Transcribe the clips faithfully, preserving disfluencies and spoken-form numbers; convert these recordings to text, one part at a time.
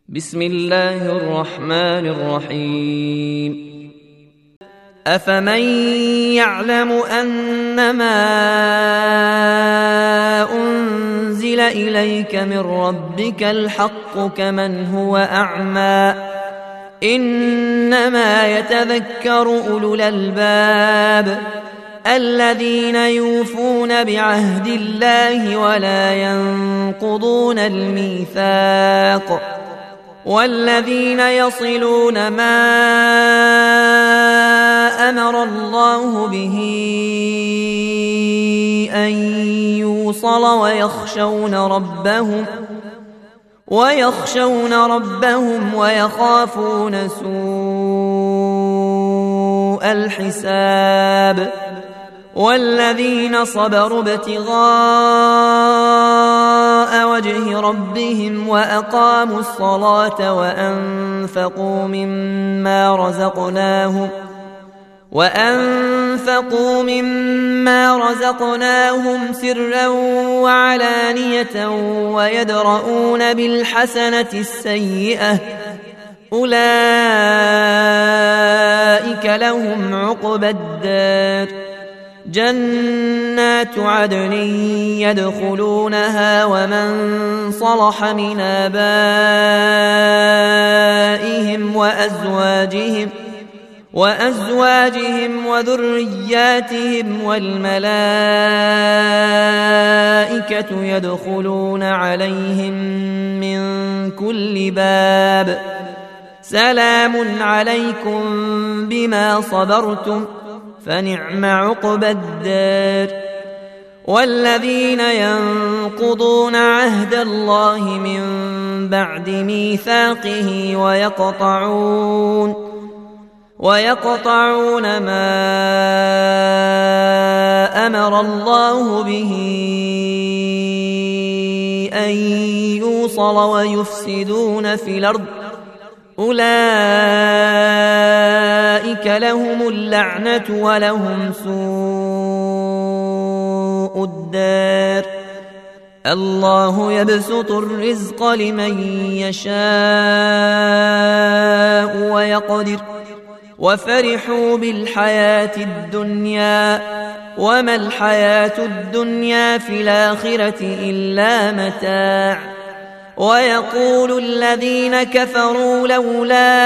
بسم الله الرحمن الرحيم أفمن يعلم أنما أنزل إليك من ربك الحق كمن هو أعمى إنما يتذكر أولو الألباب الذين يوفون بعهد الله ولا ينقضون الميثاق والذين يصلون ما أمر الله به أن يوصل ويخشون ربهم ويخشون ربهم ويخافون سوء الحساب والذين صبروا ابتغاء وجه ربهم وأقاموا الصلاة وأنفقوا مما رزقناهم وأنفقوا مما رزقناهم سرا وعلانية ويدرؤون بالحسنة السيئة أولئك لهم عقبى الدار جنات عدن يدخلونها ومن صلح من آبائهم وأزواجهم وأزواجهم وذرياتهم والملائكة يدخلون عليهم من كل باب سلام عليكم بما صبرتم فنعم عقبى الدار والذين ينقضون عهد الله من بعد ميثاقه ويقطعون ويقطعون ما أمر الله به أن يوصل ويفسدون في الأرض أولئك لهم اللعنة ولهم سوء الدار الله يبسط الرزق لمن يشاء ويقدر وفرحوا بالحياة الدنيا وما الحياة الدنيا في الآخرة إلا متاع ويقول الذين كفروا لولا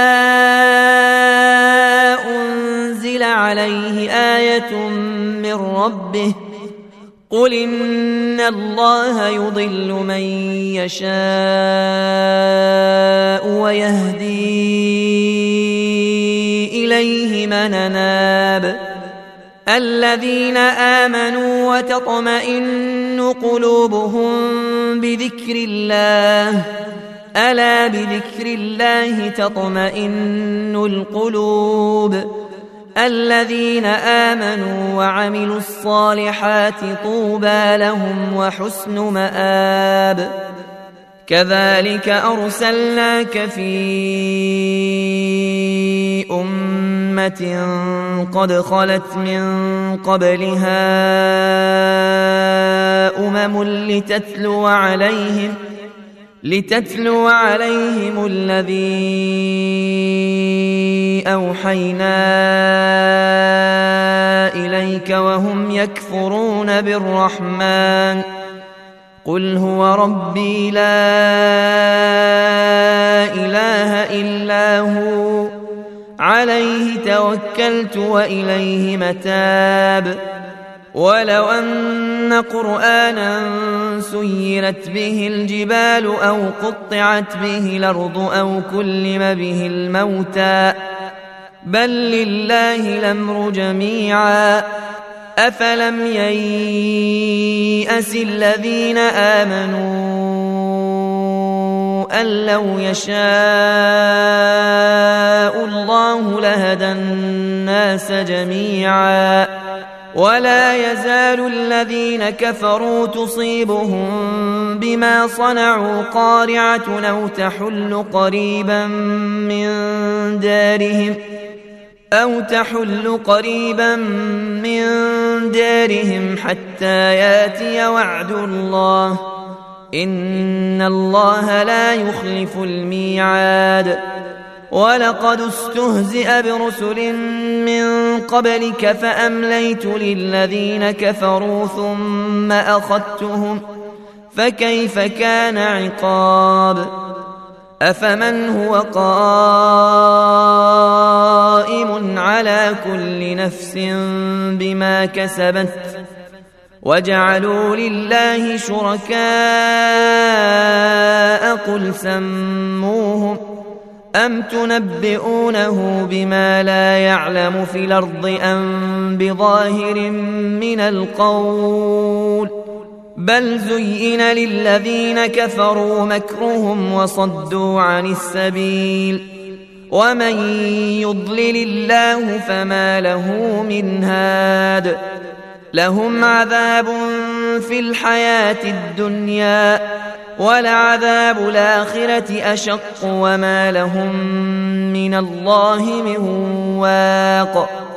أنزل عليه آية من ربه قل إن الله يضل من يشاء ويهدي إليه من أناب الذين آمنوا وتطمئن قلوبهم بذكر الله ألا بذكر الله تطمئن القلوب الذين آمنوا وعملوا الصالحات طوبى لهم وحسن مآب كذلك أرسلناك في أمة قد خلت من قبلها أمم لتتلو عليهم لتتلو عليهم الذي أوحينا إليك وهم يكفرون بالرحمن قل هو ربي لا إله إلا هو عليه توكلت وإليه متاب ولو أن قرآنا سيرت به الجبال أو قطعت به الأرض أو كلم به الموتى بل لله الأمر جميعا أفلم ييأس الذين آمنوا أن لو يشاء الله لهدى الناس جميعا ولا يزال الذين كفروا تصيبهم بما صنعوا قارعة أو تحل قريبا من دارهم أو تحل قريبا من دارهم حتى ياتي وعد الله إن الله لا يخلف الميعاد ولقد استهزئ برسل من قبلك فأمليت للذين كفروا ثم أخذتهم فكيف كان عقاب أفمن هو قائم على كل نفس بما كسبت وجعلوا لله شركاء قل سموهم أم تنبئونه بما لا يعلم في الأرض أم بظاهر من القول بل زين للذين كفروا مكرهم وصدوا عن السبيل ومن يضلل الله فما له من هاد لهم عذاب في الحياة الدنيا ولعذاب الآخرة أشق وما لهم من الله من واق